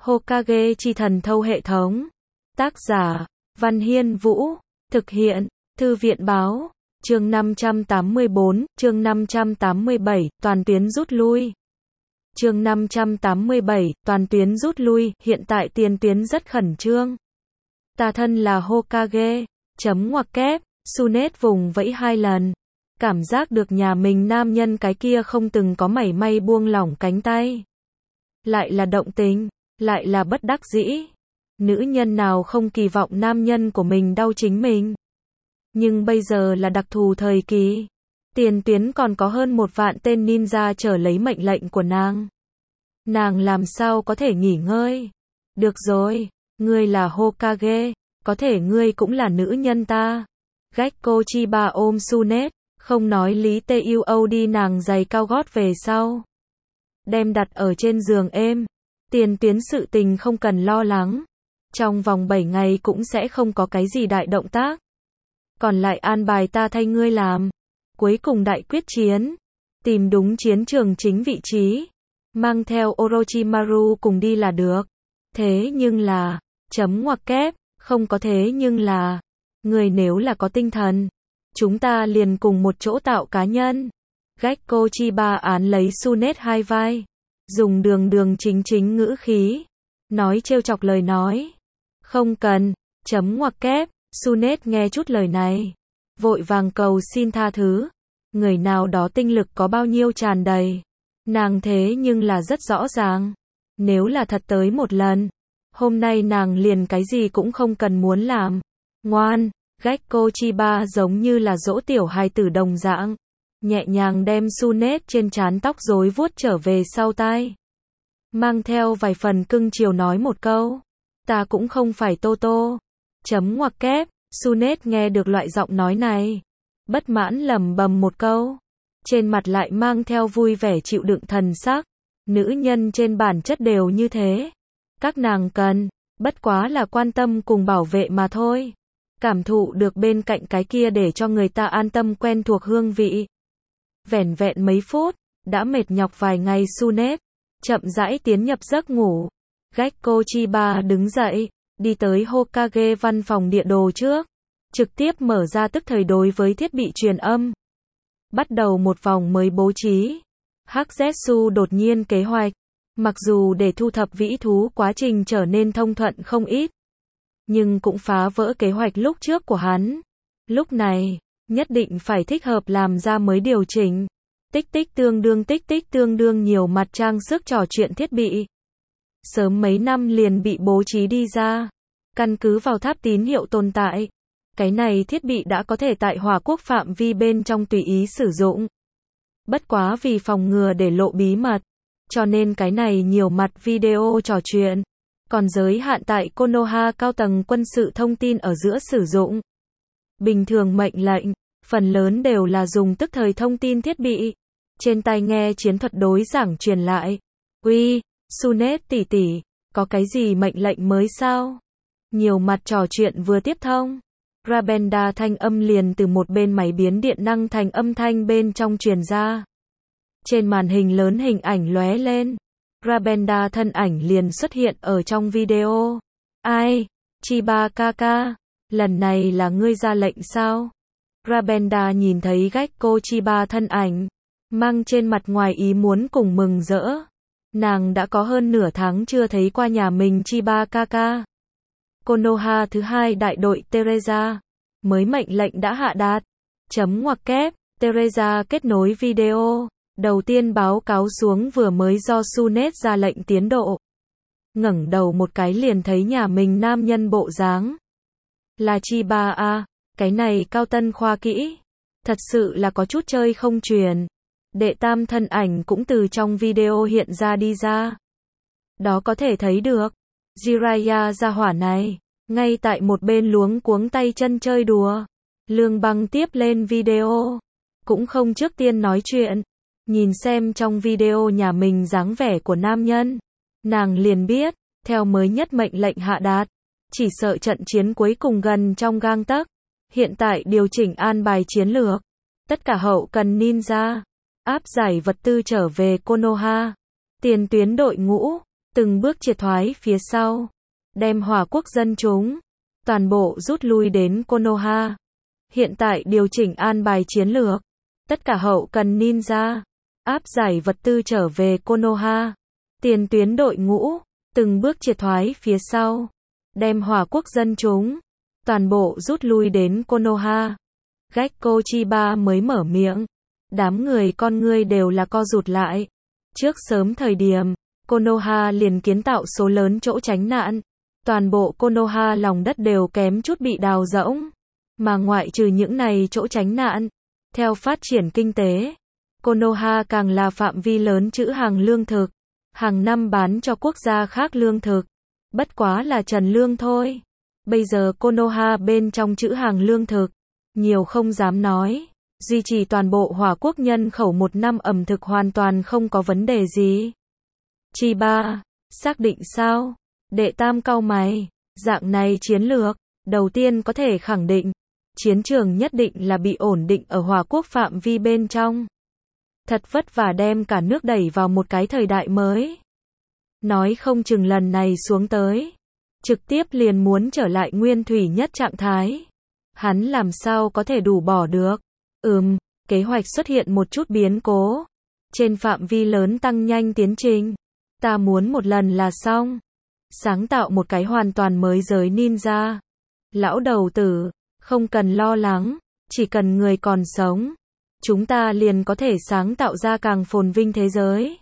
Hokage chi thần thâu hệ thống. Tác giả, Văn Hiên Vũ. Thực hiện, Thư viện Báo. Chương 584, chương 587, toàn tuyến rút lui. Chương 587, toàn tuyến rút lui, hiện tại tiền tuyến rất khẩn trương. Ta thân là Hokage, chấm ngoặc kép, Tsunade vùng vẫy 2 lần. Cảm giác được nhà mình nam nhân cái kia không từng có mảy may buông lỏng cánh tay. Lại là động tình, lại là bất đắc dĩ. Nữ nhân nào không kỳ vọng nam nhân của mình đau chính mình. Nhưng bây giờ là đặc thù thời kỳ. Tiền tuyến còn có hơn 1 vạn tên ninja chờ lấy mệnh lệnh của nàng. Nàng làm sao có thể nghỉ ngơi. Được rồi, ngươi là Hokage, có thể ngươi cũng là nữ nhân ta. Gekko Chiba ôm Tsunade, không nói lý teuo đi nàng giày cao gót về sau. Đem đặt ở trên giường êm. Tiền tuyến sự tình không cần lo lắng. Trong vòng 7 ngày cũng sẽ không có cái gì đại động tác. Còn lại an bài ta thay ngươi làm. Cuối cùng đại quyết chiến. Tìm đúng chiến trường chính vị trí. Mang theo Orochimaru cùng đi là được. Thế nhưng là, chấm ngoặc kép, không có thế nhưng là, người nếu là có tinh thần, chúng ta liền cùng một chỗ tạo cá nhân. Gekko Chiba án lấy Tsunade hai vai. Dùng đường chính ngữ khí. Nói trêu chọc lời nói. Không cần, chấm ngoặc kép, Tsunade nghe chút lời này. Vội vàng cầu xin tha thứ. Người nào đó tinh lực có bao nhiêu tràn đầy. Nàng thế nhưng là rất rõ ràng. Nếu là thật tới một lần, hôm nay nàng liền cái gì cũng không cần muốn làm. Ngoan, Gekko Chiba giống như là dỗ tiểu hài tử đồng dạng. Nhẹ nhàng đem Tsunade trên trán tóc rối vuốt trở về sau tai. Mang theo vài phần cưng chiều nói một câu. Ta cũng không phải Toto. Chấm ngoặc kép, Tsunade nghe được loại giọng nói này. Bất mãn lẩm bẩm một câu. Trên mặt lại mang theo vui vẻ chịu đựng thần sắc. Nữ nhân trên bản chất đều như thế. Các nàng cần, bất quá là quan tâm cùng bảo vệ mà thôi. Cảm thụ được bên cạnh cái kia để cho người ta an tâm quen thuộc hương vị. Vẻn vẹn mấy phút, đã mệt nhọc vài ngày Tsunade, chậm rãi tiến nhập giấc ngủ. Gekko Chiba đứng dậy, đi tới Hokage văn phòng địa đồ trước. Trực tiếp mở ra tức thời đối với thiết bị truyền âm. Bắt đầu một vòng mới bố trí. Hắc Zetsu đột nhiên kế hoạch. Mặc dù để thu thập vĩ thú quá trình trở nên thông thuận không ít. Nhưng cũng phá vỡ kế hoạch lúc trước của hắn. Lúc này, nhất định phải thích hợp làm ra mới điều chỉnh. Tích tích tương đương nhiều mặt trang sức trò chuyện thiết bị. Sớm mấy năm liền bị bố trí đi ra. Căn cứ vào tháp tín hiệu tồn tại. Cái này thiết bị đã có thể tại Hỏa Quốc phạm vi bên trong tùy ý sử dụng. Bất quá vì phòng ngừa để lộ bí mật. Cho nên cái này nhiều mặt video trò chuyện. Còn giới hạn tại Konoha cao tầng quân sự thông tin ở giữa sử dụng. Bình thường mệnh lệnh, phần lớn đều là dùng tức thời thông tin thiết bị. Trên tai nghe chiến thuật đối giảng truyền lại. Uy, Tsunade tỷ tỷ, có cái gì mệnh lệnh mới sao? Nhiều mặt trò chuyện vừa tiếp thông. Rabenda thanh âm liền từ một bên máy biến điện năng thành âm thanh bên trong truyền ra. Trên màn hình lớn hình ảnh lóe lên. Rabenda thân ảnh liền xuất hiện ở trong video. Ai? Chiba kaka, lần này là ngươi ra lệnh sao? Rabenda nhìn thấy Gekko Chiba thân ảnh, mang trên mặt ngoài ý muốn cùng mừng rỡ. Nàng đã có hơn nửa tháng chưa thấy qua nhà mình Chiba kaka. Konoha thứ 2 đại đội Teresa, mới mệnh lệnh đã hạ đạt. Chấm ngoặc kép, Teresa kết nối video. Đầu tiên báo cáo xuống vừa mới do Tsunade ra lệnh tiến độ. Ngẩng đầu một cái liền thấy nhà mình nam nhân bộ dáng. Là Chiba à, cái này cao tân khoa kỹ. Thật sự là có chút chơi không truyền. Đệ tam thân ảnh cũng từ trong video hiện ra đi ra. Đó có thể thấy được. Jiraiya gia hỏa này, ngay tại một bên luống cuống tay chân chơi đùa. Lương Băng tiếp lên video. Cũng không trước tiên nói chuyện. Nhìn xem trong video nhà mình dáng vẻ của nam nhân. Nàng liền biết, theo mới nhất mệnh lệnh hạ đạt. Chỉ sợ trận chiến cuối cùng gần trong gang tấc. Hiện tại điều chỉnh an bài chiến lược. Tất cả hậu cần ninja. Áp giải vật tư trở về Konoha. Tiền tuyến đội ngũ. từng bước triệt thoái phía sau, đem Hỏa Quốc dân chúng toàn bộ rút lui đến Konoha. Hiện tại điều chỉnh an bài chiến lược, tất cả hậu cần ninja áp giải vật tư trở về Konoha. Tiền tuyến đội ngũ từng bước triệt thoái phía sau, đem Hỏa Quốc dân chúng toàn bộ rút lui đến Konoha. Gekko Chiba mới mở miệng, đám người con ngươi đều là co rụt lại. Trước sớm thời điểm, Konoha liền kiến tạo số lớn chỗ tránh nạn. Toàn bộ Konoha lòng đất đều kém chút bị đào rỗng. Mà ngoại trừ những này chỗ tránh nạn, theo phát triển kinh tế, Konoha càng là phạm vi lớn trữ hàng lương thực, hàng năm bán cho quốc gia khác lương thực. Bất quá là trần lương thôi. Bây giờ Konoha bên trong trữ hàng lương thực, nhiều không dám nói, duy trì toàn bộ Hỏa Quốc nhân khẩu một năm ẩm thực hoàn toàn không có vấn đề gì. Chiba, xác định sao? Đệ Tam cau mày, dạng này chiến lược, đầu tiên có thể khẳng định, chiến trường nhất định là bị ổn định ở Hỏa Quốc phạm vi bên trong. Thật vất vả đem cả nước đẩy vào một cái thời đại mới. Nói không chừng lần này xuống tới, trực tiếp liền muốn trở lại nguyên thủy nhất trạng thái. Hắn làm sao có thể đủ bỏ được. Kế hoạch xuất hiện một chút biến cố. Trên phạm vi lớn tăng nhanh tiến trình. Ta muốn một lần là xong. Sáng tạo một cái hoàn toàn mới giới ninja. Lão đầu tử, không cần lo lắng, chỉ cần người còn sống, chúng ta liền có thể sáng tạo ra càng phồn vinh thế giới.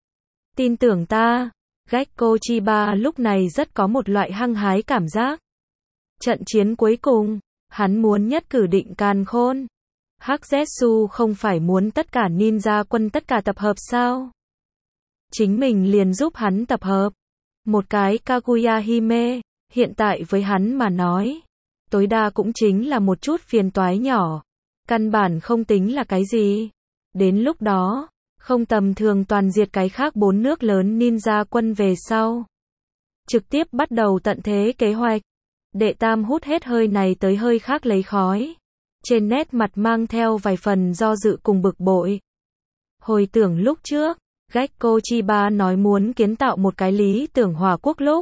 Tin tưởng ta, Gekko Chiba lúc này rất có một loại hăng hái cảm giác. Trận chiến cuối cùng, hắn muốn nhất cử định càn khôn. Hắc Zetsu không phải muốn tất cả ninja quân tất cả tập hợp sao? Chính mình liền giúp hắn tập hợp. Một cái Kaguya Hime, hiện tại với hắn mà nói, tối đa cũng chính là một chút phiền toái nhỏ. Căn bản không tính là cái gì. Đến lúc đó, không tầm thường toàn diệt cái khác 4 nước lớn ninja quân về sau. Trực tiếp bắt đầu tận thế kế hoạch. Đệ Tam hút hết hơi này tới hơi khác lấy khói. Trên nét mặt mang theo vài phần do dự cùng bực bội. Hồi tưởng lúc trước, Gekko Chiba nói muốn kiến tạo một cái lý tưởng Hỏa Quốc lúc.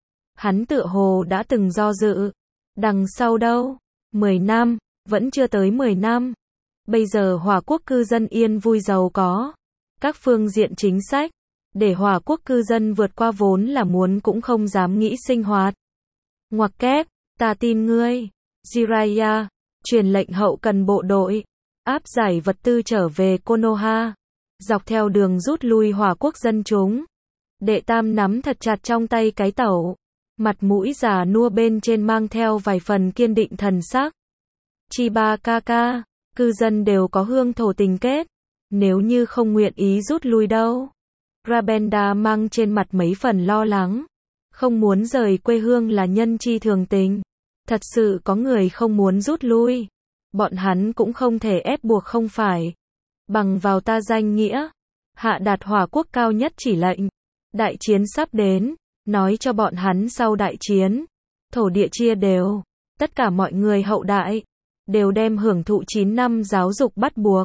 Hắn tựa hồ đã từng do dự. Đằng sau đâu? 10 năm, vẫn chưa tới 10 năm. Bây giờ Hỏa Quốc cư dân yên vui giàu có. Các phương diện chính sách, để Hỏa Quốc cư dân vượt qua vốn là muốn cũng không dám nghĩ sinh hoạt. Ngoặc kép, ta tin ngươi. Jiraiya, truyền lệnh hậu cần bộ đội, áp giải vật tư trở về Konoha. Dọc theo đường rút lui Hỏa Quốc dân chúng. Đệ Tam nắm thật chặt trong tay cái tẩu. Mặt mũi già nua bên trên mang theo vài phần kiên định thần sắc. Chiba kaka, cư dân đều có hương thổ tình kết. Nếu như không nguyện ý rút lui đâu. Rabenda mang trên mặt mấy phần lo lắng. Không muốn rời quê hương là nhân chi thường tình. Thật sự có người không muốn rút lui. Bọn hắn cũng không thể ép buộc không phải. Bằng vào ta danh nghĩa. Hạ đạt Hỏa Quốc cao nhất chỉ lệnh. Đại chiến sắp đến. Nói cho bọn hắn sau đại chiến. Thổ địa chia đều. Tất cả mọi người hậu đại. Đều đem hưởng thụ 9 năm giáo dục bắt buộc.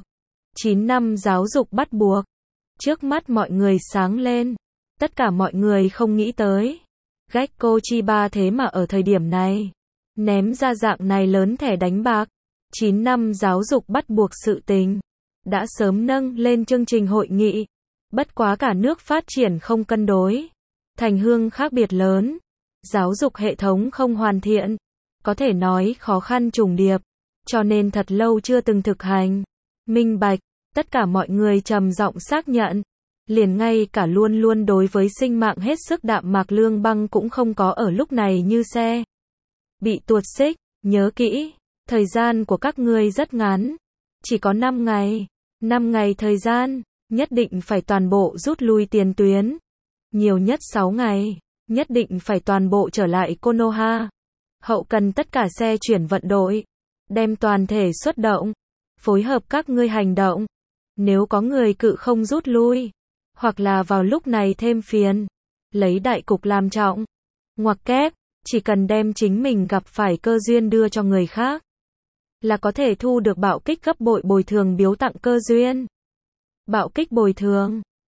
9 năm giáo dục bắt buộc. Trước mắt mọi người sáng lên. Tất cả mọi người không nghĩ tới. Gekko Chiba thế mà ở thời điểm này. Ném ra dạng này lớn thẻ đánh bạc. 9 năm giáo dục bắt buộc sự tình. Đã sớm nâng lên chương trình hội nghị. Bất quá cả nước phát triển không cân đối. Thành hương khác biệt lớn. Giáo dục hệ thống không hoàn thiện. Có thể nói khó khăn trùng điệp. Cho nên thật lâu chưa từng thực hành. Minh bạch. Tất cả mọi người trầm giọng xác nhận. Liền ngay cả luôn luôn đối với sinh mạng hết sức đạm mạc Lương Băng cũng không có ở lúc này như xe. Bị tuột xích, nhớ kỹ. Thời gian của các ngươi rất ngắn. Chỉ có 5 ngày. 5 ngày thời gian. Nhất định phải toàn bộ rút lui tiền tuyến. Nhiều nhất 6 ngày. Nhất định phải toàn bộ trở lại Konoha. Hậu cần tất cả xe chuyển vận đội. Đem toàn thể xuất động. Phối hợp các ngươi hành động. Nếu có người cự không rút lui. Hoặc là vào lúc này thêm phiền. Lấy đại cục làm trọng. Ngoặc kép. Chỉ cần đem chính mình gặp phải cơ duyên đưa cho người khác. Là có thể thu được bạo kích gấp bội bồi thường biếu tặng cơ duyên. Bạo kích bồi thường.